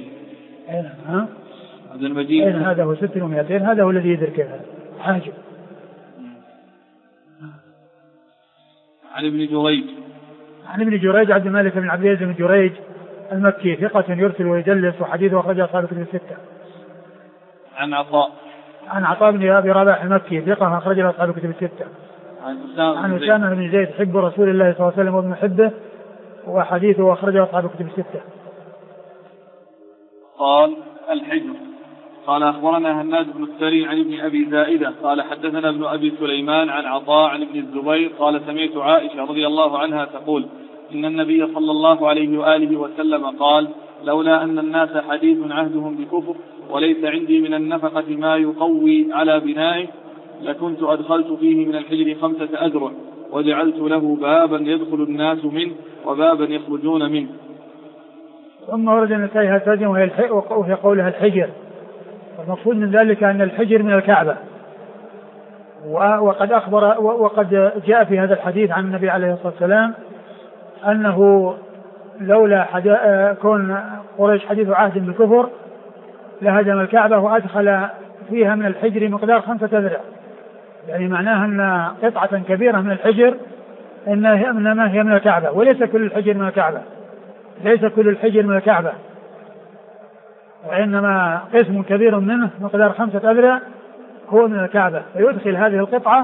[SPEAKER 1] عبد المجيد
[SPEAKER 2] هذا هو 600 هذا هو الذي يدرك حاجب.
[SPEAKER 1] عن ابن جريج
[SPEAKER 2] عن ابن جريج عبد الملك بن عبد العزيز بن جريج المكي ثقة يرسل ويدلس وحديثه أخرجه أصحاب الكتب الستة.
[SPEAKER 1] عن عطاء
[SPEAKER 2] بن أبي رباح المكي ثقة أخرجه أصحاب الكتب الستة. عن أسامة بن زيد حب رسول الله صلى الله عليه وسلم وابن حبه وحديثه أخرجه أصحاب الكتب الستة.
[SPEAKER 1] قال الحجر. قال أخبرنا هناد بن السري عن ابن أبي زائدة قال حدثنا ابن أبي سليمان عن عطاء عن ابن الزبير قال سمعت عائشة رضي الله عنها تقول إن النبي صلى الله عليه وآله وسلم قال لولا أن الناس حديث عهدهم بكفر وليس عندي من النفقة ما يقوي على بنائه لكنت أدخلت فيه من الحجر 5 أذرع وجعلت له بابا يدخل الناس منه وبابا يخرجون منه.
[SPEAKER 2] ثم ورد النسائي هذا وهي قولها الحجر، والمقصود من ذلك أن الحجر من الكعبة. وقد جاء في هذا الحديث عن النبي عليه الصلاة والسلام أنه لولا كون قريش حديث عهد بالكفر لهدم الكعبة وأدخل فيها من الحجر مقدار 5 أذرع، يعني معناها أن قطعة كبيرة من الحجر إنما هي من الكعبة، وليس كل الحجر من الكعبة، ليس كل الحجر من الكعبة، وإنما قسم كبير منه مقدار 5 أذرع هو من الكعبة، فيدخل هذه القطعة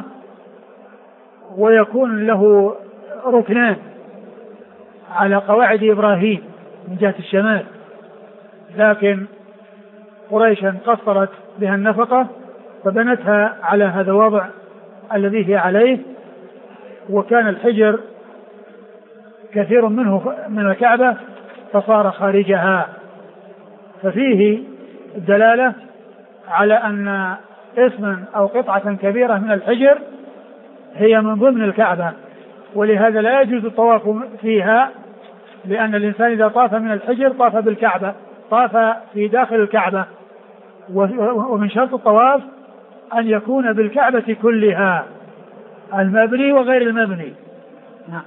[SPEAKER 2] ويكون له ركنان على قواعد إبراهيم من جهة الشمال، لكن قريشا قصرت بها النفقة فبنتها على هذا الوضع الذي هي عليه، وكان الحجر كثير منه من الكعبة فصار خارجها، ففيه الدلالة على أن اسما أو قطعة كبيرة من الحجر هي من ضمن الكعبة، ولهذا لا يجوز الطواف فيها، لأن الإنسان إذا طاف من الحجر طاف بالكعبة، طاف في داخل الكعبة، ومن شرط الطواف أن يكون بالكعبة كلها المبني وغير المبني. نعم.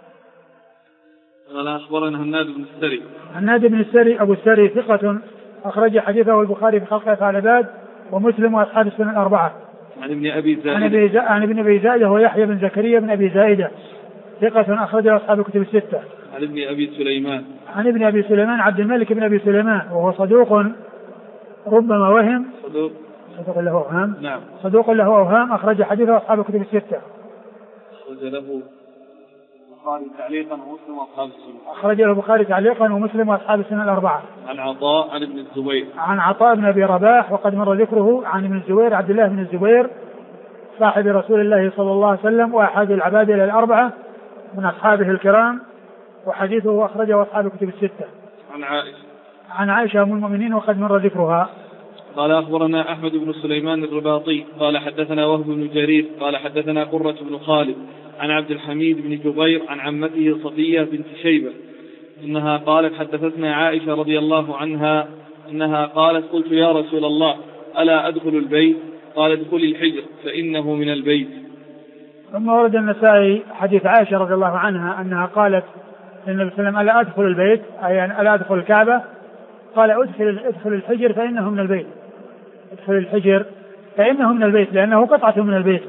[SPEAKER 1] قال أخبرنا
[SPEAKER 2] هناد بن السري أبو السري ثقة أخرج حديثه البخاري في خلق أفعال العباد ومسلم وأصحاب السنن الأربعة.
[SPEAKER 1] عن ابن أبي
[SPEAKER 2] زائدة ويحيى بن زكريا بن أبي زائدة ثقة أخرجه أصحاب الكتب الستة.
[SPEAKER 1] عن ابن أبي سليمان
[SPEAKER 2] عبد الملك بن أبي سليمان وهو صدوق ربما وهم، صدوق له أوهام أخرج حديثه أصحاب الكتب الستة. أخرج له البخاري تعليقا ومسلم وأصحاب السنن الأربعة. عن عطاء بن أبي رباح وقد مر ذكره. عن ابن الزبير عبد الله بن الزبير صاحب رسول الله صلى الله عليه وسلم وأحد العباد الأربعة من أصحابه الكرام، وحديثه أخرجه أصحاب الكتب الستة. عن عائشة أم المؤمنين وقد مر ذكرها.
[SPEAKER 1] قال أخبرنا أحمد بن سليمان الرباطي قال حدثنا وهب بن جرير قال حدثنا قرة بن خالد عن عبد الحميد بن جبير عن عمته صفية بنت شيبة إنها قالت حدثتنا عائشة رضي الله عنها إنها قالت قلت يا رسول الله ألا أدخل البيت؟ قال ادخل الحجر فإنه من البيت.
[SPEAKER 2] ثم ورد النسائي حديث عائشة رضي الله عنها أنها قالت النبي صلى الله عليه وسلم ألا أدخل البيت، أي ألا أدخل الكعبة؟ قال ادخل الحجر فإنه من البيت، ادخل الحجر فإنه من البيت، لأنه قطعة من البيت،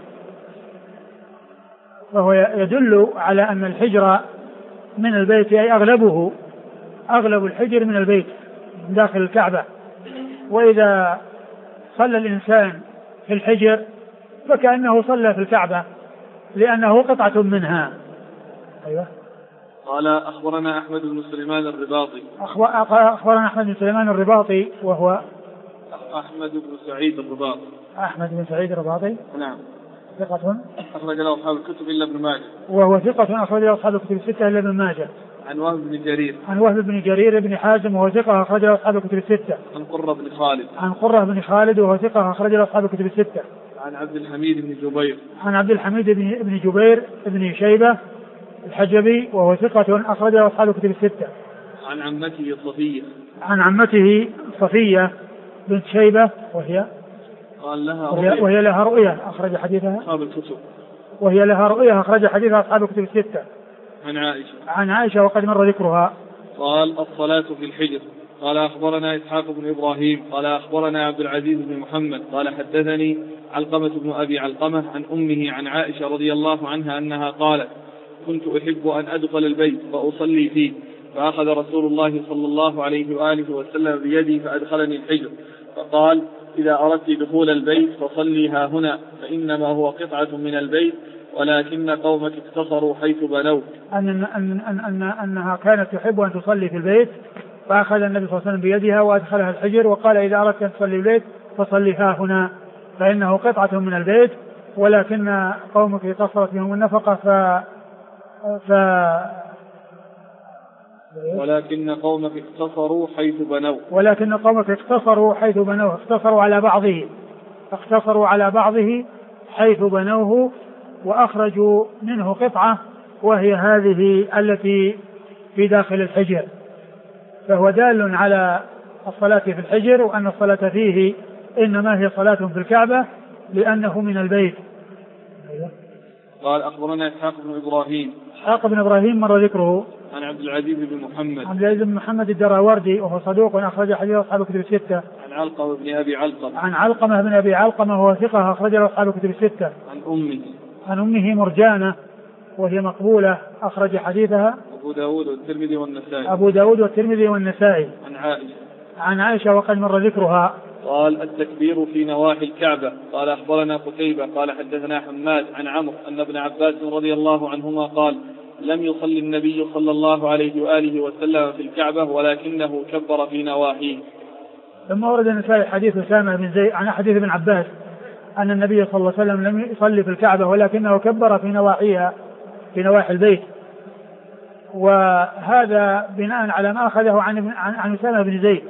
[SPEAKER 2] فهو يدل على أن الحجر من البيت، أي أغلب الحجر من البيت من داخل الكعبة، وإذا صلى الإنسان في الحجر فكأنه صلى في الكعبة لأنه قطعة منها. أيوة.
[SPEAKER 1] قال أخبرنا أحمد بن سليمان الرباطي.
[SPEAKER 2] أخبرنا أحمد بن سليمان الرباطي وهو
[SPEAKER 1] أحمد بن سعيد الرباطي.
[SPEAKER 2] أحمد بن سعيد الرباطي.
[SPEAKER 1] نعم.
[SPEAKER 2] ثقة
[SPEAKER 1] أخرج له أصحاب الكتب إلا ابن ماجه.
[SPEAKER 2] وهو ثقة أخرج له أصحاب الكتب الستة إلا ابن ماجه.
[SPEAKER 1] عن وهب بن جرير.
[SPEAKER 2] عن وهب بن جرير بن حازم وهو ثقة أخرج له أصحاب الكتب الستة.
[SPEAKER 1] عن قرة بن خالد.
[SPEAKER 2] عن قرة بن خالد وهو ثقة أخرج له أصحاب الكتب الستة.
[SPEAKER 1] عن عبد الحميد بن جبير.
[SPEAKER 2] عن عبد الحميد بن جبير بن شيبة الحجبي وهو ثقة أخرج له أصحاب الكتب الستة.
[SPEAKER 1] عن عمته صفية.
[SPEAKER 2] عن عمته صفية بنت شيبة وهي لها رؤية أخرج حديثها
[SPEAKER 1] أصحاب الكتب.
[SPEAKER 2] وهي لها رؤية أخرج حديثها أصحاب الكتب الستة. عن عائشة وقد مر ذكرها.
[SPEAKER 1] قال الصلاة في الحجر. قال أخبرنا إسحاق بن إبراهيم قال أخبرنا عبد العزيز بن محمد قال حدثني علقمة بن أبي علقمة عن أمه عن عائشة رضي الله عنها أنها قالت كنت أحب أن أدخل البيت فأصلي فيه، فأخذ رسول الله صلى الله عليه وآله وسلم بيدي فأدخلني الحجر، فقال: إذا أردت دخول البيت فصلي ها هنا، فإنما هو قطعة من البيت ولكن قومك اقتصروا حيث بنوا.
[SPEAKER 2] أنها كانت تحب أن تصلي في البيت، فأخذ النبي صلى الله عليه وسلم بيدها وأدخلها الحجر وقال: إذا أردت أن تصلي البيت فصلي ها هنا، فإنه قطعة من البيت ولكن قومك اقتصرت بهم النفقة
[SPEAKER 1] ولكن قومك اقتصروا حيث بنوا.
[SPEAKER 2] ولكن قومك اقتصروا حيث بنوه، اقتصروا على بعضه حيث بنوه وأخرجوا منه قطعة وهي هذه التي في داخل الحجر، فهو دال على الصلاة في الحجر، وأن الصلاة فيه إنما هي صلاة في الكعبة لأنه من البيت.
[SPEAKER 1] قال: أخبرنا إسحاق بن
[SPEAKER 2] إبراهيم مر ذكره
[SPEAKER 1] عن عبد العزيز بن محمد
[SPEAKER 2] الدراوردي وهو صدوق أخرج حديث أصحاب الكتب الستة.
[SPEAKER 1] عن
[SPEAKER 2] علقمة بن أبي علقمة وهو ثقة أخرج له أصحاب الكتب الستة. عن أمه مرجانة وهي مقبولة أخرج حديثها أبو داود والترمذي والنسائي. عن عائشة وقد مر ذكرها.
[SPEAKER 1] قال: التكبير في نواحي الكعبة. قال: أخبرنا قتيبة قال حدثنا حماد عن عمرو أن ابن عباس رضي الله عنهما قال: لم يصلي النبي صلى الله عليه وآله وسلم في الكعبة ولكنه كبر في نواحيه.
[SPEAKER 2] ثم ورد النسائي حديث أسامة بن زيد عن حديث ابن عباس أن النبي صلى الله عليه وسلم لم يصلي في الكعبة ولكنه كبر في نواحيها، في نواحي البيت، وهذا بناء على ما أخذه عن أسامة بن زيد،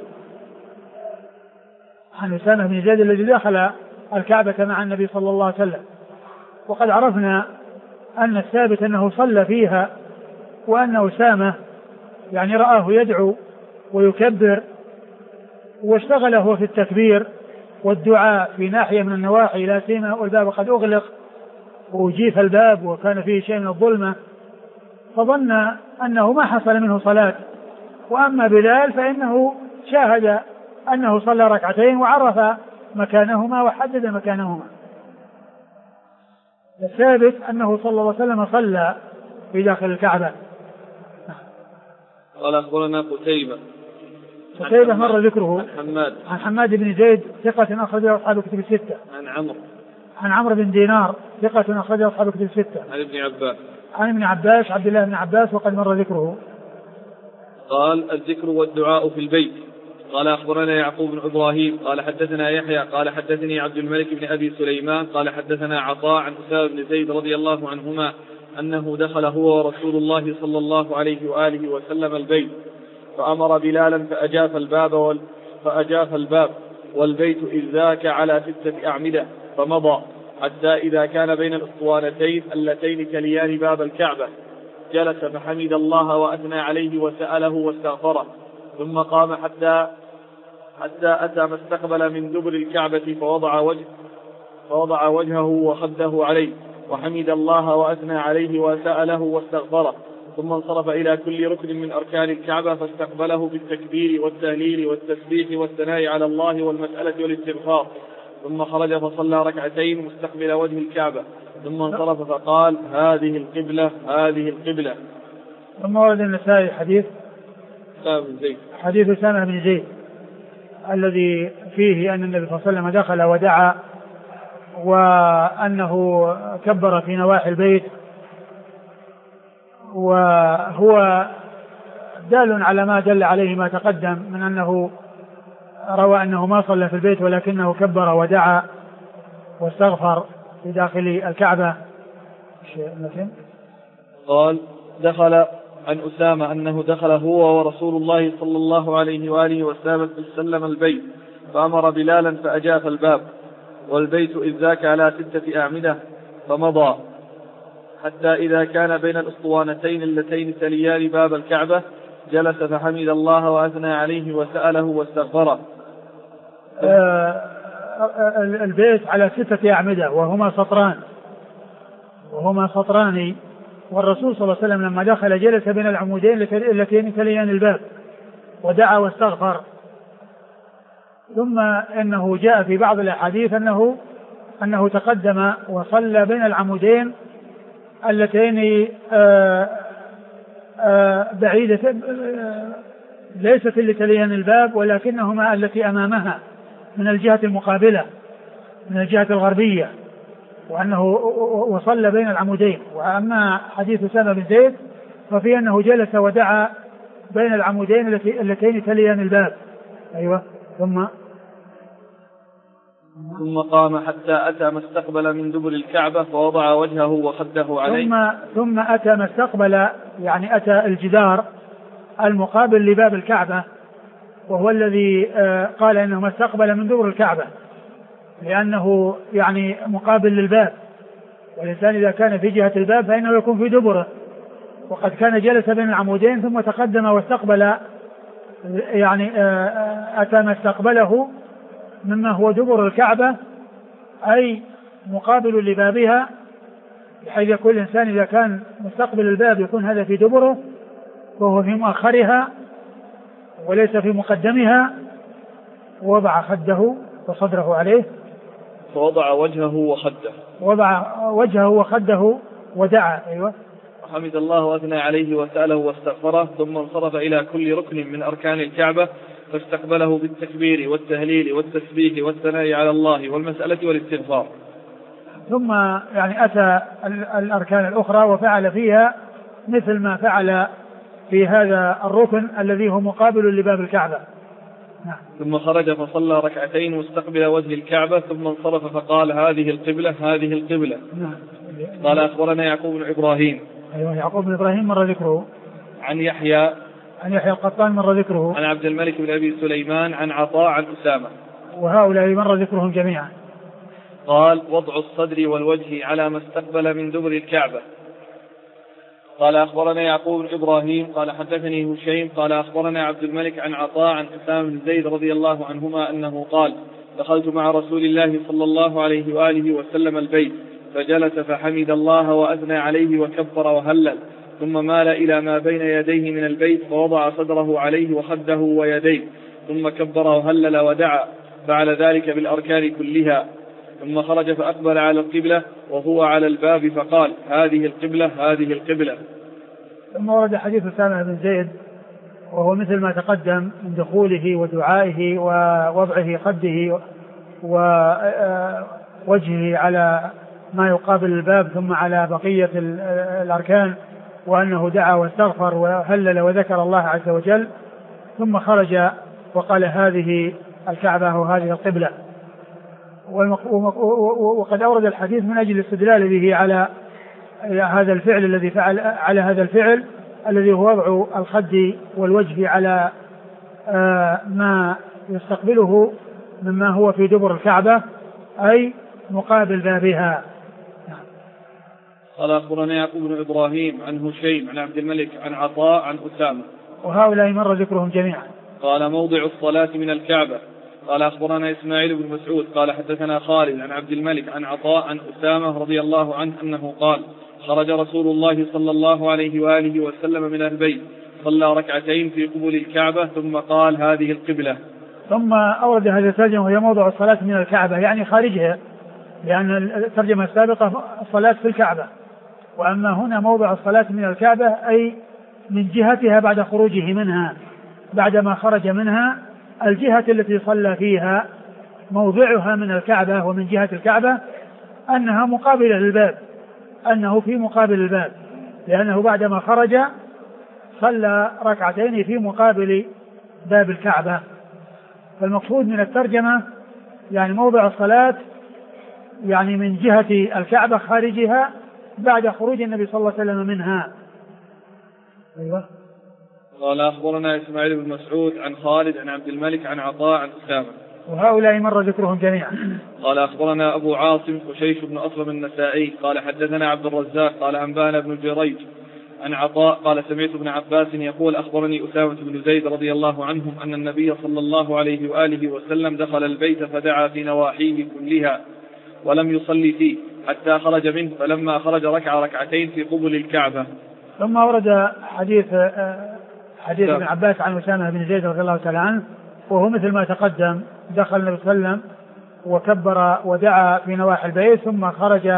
[SPEAKER 2] الذي دخل الكعبة مع النبي صلى الله عليه وسلم. وقد عرفنا أن الثابت أنه صلى فيها، وأن أسامة يعني رآه يدعو ويكبر، واشتغل هو في التكبير والدعاء في ناحية من النواحي، لا سيما والباب قد أغلق وأجيف الباب وكان فيه شيء من الظلمة، فظن أنه ما حصل منه صلاة. وأما بلال فإنه شاهد أنه صلى ركعتين وعرف مكانهما وحدد مكانهما. الثابت أنه صلى الله عليه وسلم صلى في داخل الكعبة.
[SPEAKER 1] قال: أخبرنا قتيبة
[SPEAKER 2] مر ذكره عن حماد بن زيد ثقة أخرجه أصحاب الكتب الستة. عن عمرو بن دينار ثقة أخرجه أصحاب الكتب الستة. عن ابن عباس عبد الله بن عباس وقد مر ذكره.
[SPEAKER 1] قال: الذكر والدعاء في البيت. قال: أخبرنا يعقوب بن إبراهيم قال حدثنا يحيى قال حدثني عبد الملك بن أبي سليمان قال حدثنا عطاء عن أسامة بن زيد رضي الله عنهما أنه دخل هو ورسول الله صلى الله عليه وآله وسلم البيت، فأمر بلالا فأجاف الباب والبيت إذ ذاك على 6 أعمدة، فمضى حتى إذا كان بين الأسطوانتين اللتين تليان باب الكعبة، جلس فحمد الله وأثنى عليه وسأله واستغفره، ثم قام حتى أتى ما استقبل من دبر الكعبة فوضع وجهه وخده عليه وحمد الله وأثنى عليه وسأله واستغفره، ثم انصرف إلى كل ركن من أركان الكعبة فاستقبله بالتكبير والتهليل والتسبيح والثناء على الله والمسألة والاستغفار، ثم خرج فصلى ركعتين مستقبل وجه الكعبة، ثم انصرف فقال: هذه القبلة.
[SPEAKER 2] ثم ورد النسائي حديث أسامة بن زيد الذي فيه أن النبي صلى الله عليه وسلم دخل ودعا، وأنه كبر في نواحي البيت، وهو دال على ما دل عليه ما تقدم من أنه روى أنه ما صلى في البيت ولكنه كبر ودعا واستغفر في داخل الكعبة.
[SPEAKER 1] قال: دخل عن أسامة أنه دخل هو ورسول الله صلى الله عليه وآله وسلم البيت، فأمر بلالا فأجاف الباب والبيت إذ ذاك على 6 أعمدة، فمضى حتى إذا كان بين الأسطوانتين اللتين تليان باب الكعبة، جلس فحمد الله وأثنى عليه وسأله واستغفره.
[SPEAKER 2] البيت على 6 أعمدة وهما سطران، والرسول صلى الله عليه وسلم لما دخل جلس بين العمودين اللتين تليان الباب ودعا واستغفر. ثم إنه جاء في بعض الأحاديث أنه تقدم وصلى بين العمودين اللتين بعيدة ليست اللي تلين الباب ولكنهما التي أمامها من الجهة المقابلة من الجهة الغربية، وأنه وصلى بين العمودين. وأما حديث أسامة بن زيد ففي أنه جلس ودعا بين العمودين اللتين تليان الباب. أيوة.
[SPEAKER 1] ثم قام حتى أتى ما استقبل من دبر الكعبة فوضع وجهه وخده عليه.
[SPEAKER 2] ثم أتى ما استقبل، يعني أتى الجدار المقابل لباب الكعبة، وهو الذي قال إنه ما استقبل من دبر الكعبة، لأنه يعني مقابل للباب، والإنسان إذا كان في جهة الباب فإنه يكون في دبره، وقد كان جلس بين العمودين ثم تقدم واستقبل، يعني أتى ما استقبله مما هو دبر الكعبة أي مقابل لبابها، بحيث يكون الإنسان إذا كان مستقبل الباب يكون هذا في دبره وهو في مؤخرها وليس في مقدمها. ووضع خده وصدره عليه،
[SPEAKER 1] فوضع وجهه وخده،
[SPEAKER 2] وضع وجهه وخده ودعا. أيوة.
[SPEAKER 1] حمد الله وأثنى عليه وسأله واستغفره، ثم انصرف إلى كل ركن من أركان الكعبة فاستقبله بالتكبير والتهليل والتسبيح والثناء على الله والمسألة والاستغفار.
[SPEAKER 2] ثم يعني أتى الأركان الأخرى وفعل فيها مثل ما فعل في هذا الركن الذي هو مقابل لباب الكعبة.
[SPEAKER 1] ثم خرج فصلى ركعتين مستقبل وجه الكعبة ثم انصرف فقال هذه القبلة هذه القبلة. قال أخبرنا يعقوب بن إبراهيم.
[SPEAKER 2] أيوة. يعقوب بن إبراهيم مر ذكره.
[SPEAKER 1] عن يحيى
[SPEAKER 2] القطان مر ذكره.
[SPEAKER 1] عن عبد الملك بن أبي سليمان عن عطاء عن أسامة.
[SPEAKER 2] وهؤلاء مر ذكرهم جميعا.
[SPEAKER 1] قال وضع الصدر والوجه على ما استقبل من دبر الكعبة. قال أخبرنا يعقوب بن إبراهيم قال حدثني هشيم قال أخبرنا عبد الملك عن عطاء عن أسامة بن زيد رضي الله عنهما أنه قال دخلت مع رسول الله صلى الله عليه وآله وسلم البيت فجلس فحمد الله وأثنى عليه وكبر وهلل، ثم مال إلى ما بين يديه من البيت فوضع صدره عليه وخده ويديه، ثم كبر وهلل ودعا، فعل ذلك بالأركان كلها، ثم خرج فأقبل على القبلة وهو على الباب فقال هذه القبلة هذه القبلة.
[SPEAKER 2] ثم ورد حديث أسامة بن زيد وهو مثل ما تقدم من دخوله ودعائه ووضعه خده ووجهه على ما يقابل الباب ثم على بقية الأركان، وأنه دعا واستغفر وهلل وذكر الله عز وجل، ثم خرج وقال هذه الكعبة وهذه القبلة. وقد أورد الحديث من أجل الاستدلال به على هذا الفعل الذي فعل، على هذا الفعل الذي هو وضع الخد والوجه على ما يستقبله مما هو في دبر الكعبة أي مقابل بابها.
[SPEAKER 1] قال أخبرنا يعقوب بن إبراهيم عن هشيم عن عبد الملك عن عطاء عن أسامة.
[SPEAKER 2] وهؤلاء مر ذكرهم جميعا.
[SPEAKER 1] قال موضع الصلاة من الكعبة. قال أخبرنا إسماعيل بن مسعود قال حدثنا خالد عن عبد الملك عن عطاء عن أسامة رضي الله عنه أنه قال خرج رسول الله صلى الله عليه وآله وسلم من البيت صلى ركعتين في قبول الكعبة ثم قال هذه القبلة.
[SPEAKER 2] ثم أورد هذا الترجمة وهي موضع الصلاة من الكعبة يعني خارجها، لأن الترجمة السابقة الصلاة في الكعبة، وأما هنا موضع الصلاة من الكعبة أي من جهتها بعد خروجه منها، بعدما خرج منها الجهة التي صلى فيها موضعها من الكعبة ومن جهة الكعبة أنها مقابلة للباب، أنه في مقابل الباب، لأنه بعدما خرج صلى ركعتين في مقابل باب الكعبة. فالمقصود من الترجمة يعني موضع الصلاة يعني من جهة الكعبة خارجها بعد خروج النبي صلى الله عليه وسلم منها. أيوة.
[SPEAKER 1] قال أخبرنا إسماعيل بن مسعود عن خالد عن عبد الملك عن عطاء عن أسامة.
[SPEAKER 2] وهؤلاء مر ذكرهم جميعا.
[SPEAKER 1] قال أخبرنا أبو عاصم وشيش بن أصلم النسائي قال حدثنا عبد الرزاق قال أنبانا بن جريج عن عطاء قال سمعت ابن عباس يقول أخبرني أسامة بن زيد رضي الله عنهم أن النبي صلى الله عليه وآله وسلم دخل البيت فدعا في نواحيه كلها ولم يصلي فيه حتى خرج منه، فلما خرج ركع ركعتين في قبل الكعبة.
[SPEAKER 2] ثم ورد حديث ابن عباس عن أسامة بن زيد رضي الله تعالى عنه وهو مثل ما تقدم، دخل النبي صلى الله عليه وسلم وكبر ودعا في نواحي البيت ثم خرج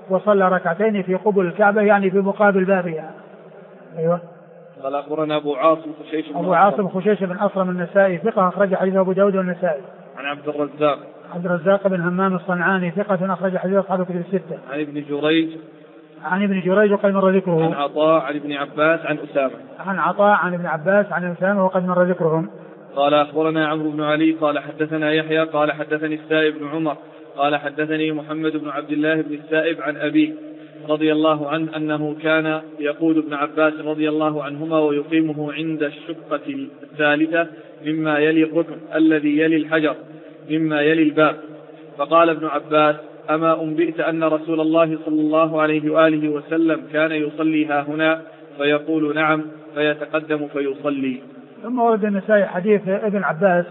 [SPEAKER 2] وصلى ركعتين في قبل الكعبة يعني في مقابل بابها. أيوة.
[SPEAKER 1] قال أخبرنا أبو عاصم
[SPEAKER 2] خشيش بن أصرم النسائي ثقة أخرج حديث أبو داود والنسائي.
[SPEAKER 1] عن عبد
[SPEAKER 2] الرزاق بن همام الصنعاني ثقة أخرج حديث أصحاب الكتب الستة.
[SPEAKER 1] عن ابن جريج
[SPEAKER 2] وقد مر ذكره.
[SPEAKER 1] عن عطاء عن ابن عباس عن
[SPEAKER 2] ابن عباس عن أسامة وقد مر ذكرهم.
[SPEAKER 1] قال أخبرنا عمرو بن علي قال حدثنا يحيى قال حدثني السائب بن عمر قال حدثني محمد بن عبد الله بن السائب عن أبيه رضي الله عنه أنه كان يقود ابن عباس رضي الله عنهما ويقيمه عند الشقة الثالثة مما يلي الركن الذي يلي الحجر مما يلي الباب. فقال ابن عباس: أما أنبئت أن رسول الله صلى الله عليه وآله وسلم كان يصلي ها هنا؟ فيقول: نعم، فيتقدم فيصلي.
[SPEAKER 2] ثم ورد النسائي حديث ابن عباس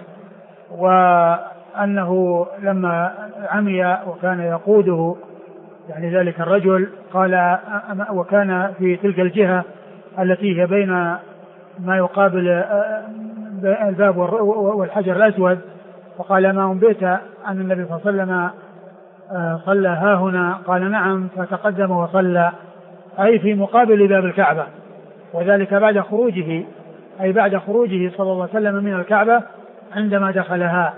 [SPEAKER 2] وأنه لما عمي وكان يقوده يعني ذلك الرجل قال وكان في تلك الجهة التي هي بين ما يقابل الباب والحجر الأسود، فقال: ما أنبئت أن النبي صلى الله عليه وسلم صلى ها هنا؟ قال: نعم، فتقدم وصلى، أي في مقابل باب الكعبة، وذلك بعد خروجه، أي بعد خروجه صلى الله عليه وسلم من الكعبة عندما دخلها.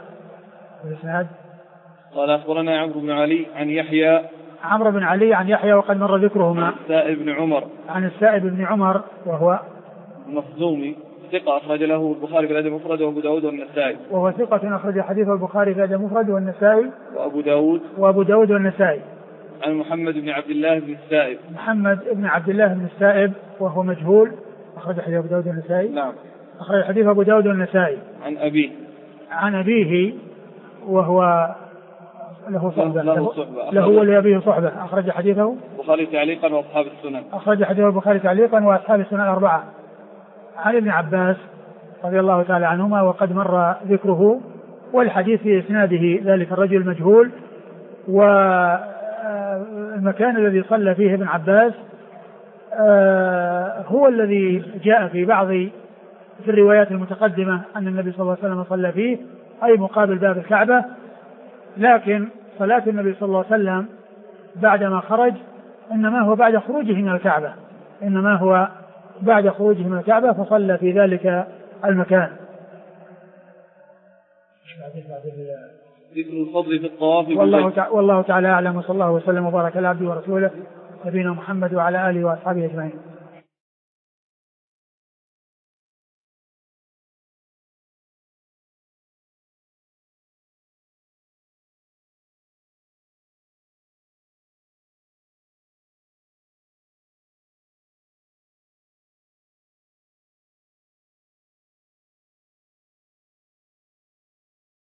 [SPEAKER 1] قال أخبرنا عمرو بن علي عن
[SPEAKER 2] يحيى وقد مر ذكرهما. عن السائب بن عمر وهو
[SPEAKER 1] مخزومي ثقة أخرج له البخاري في الأدب المفرد وأبو داود والنسائي.
[SPEAKER 2] وهو ثقة أخرج حديث البخاري في الأدب المفرد والنسائي وأبو داود والنسائي.
[SPEAKER 1] عن محمد بن عبد الله
[SPEAKER 2] بن السائب وهو مجهول أخرج حديث أبو داود والنسائي.
[SPEAKER 1] نعم.
[SPEAKER 2] أخرج حديث أبو داود والنسائي. عن أبيه وهو له ولأبيه صحبة أخرج حديثه
[SPEAKER 1] البخاري تعليقا وأصحاب السنن.
[SPEAKER 2] أخرج حديث البخاري تعليقا وأصحاب السنن الأربعة. عن ابن عباس رضي الله تعالى عنهما وقد مر ذكره، والحديث في إسناده ذلك الرجل مجهول، والمكان الذي صلى فيه ابن عباس هو الذي جاء في الروايات المتقدمة أن النبي صلى الله عليه وسلم صلى فيه، أي مقابل باب الكعبة، لكن صلاة النبي صلى الله عليه وسلم بعدما خرج إنما هو بعد خروجه من الكعبة فصلى في ذلك المكان.
[SPEAKER 1] ذكر الفضل في الطواف.
[SPEAKER 2] والله تعالى أعلم، وصلى الله وسلم وبارك على عبده ورسوله نبينا محمد وعلى آله وأصحابه أجمعين.